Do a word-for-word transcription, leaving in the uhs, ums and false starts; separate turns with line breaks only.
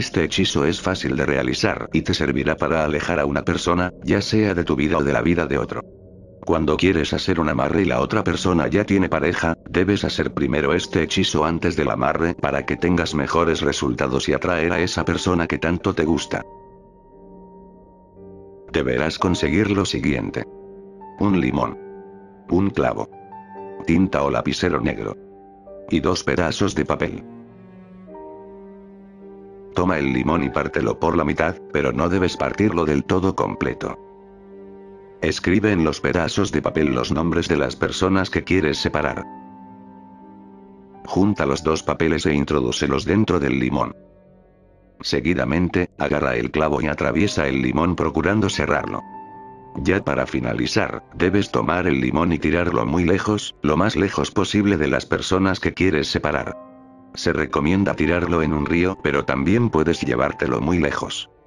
Este hechizo es fácil de realizar y te servirá para alejar a una persona, ya sea de tu vida o de la vida de otro. Cuando quieres hacer un amarre y la otra persona ya tiene pareja, debes hacer primero este hechizo antes del amarre para que tengas mejores resultados y atraer a esa persona que tanto te gusta. Deberás conseguir lo siguiente: un limón, un clavo, tinta o lapicero negro y dos pedazos de papel. Toma el limón y pártelo por la mitad, pero no debes partirlo del todo completo. Escribe en los pedazos de papel los nombres de las personas que quieres separar. Junta los dos papeles e introdúcelos dentro del limón. Seguidamente, agarra el clavo y atraviesa el limón procurando cerrarlo. Ya para finalizar, debes tomar el limón y tirarlo muy lejos, lo más lejos posible de las personas que quieres separar. Se recomienda tirarlo en un río, pero también puedes llevártelo muy lejos.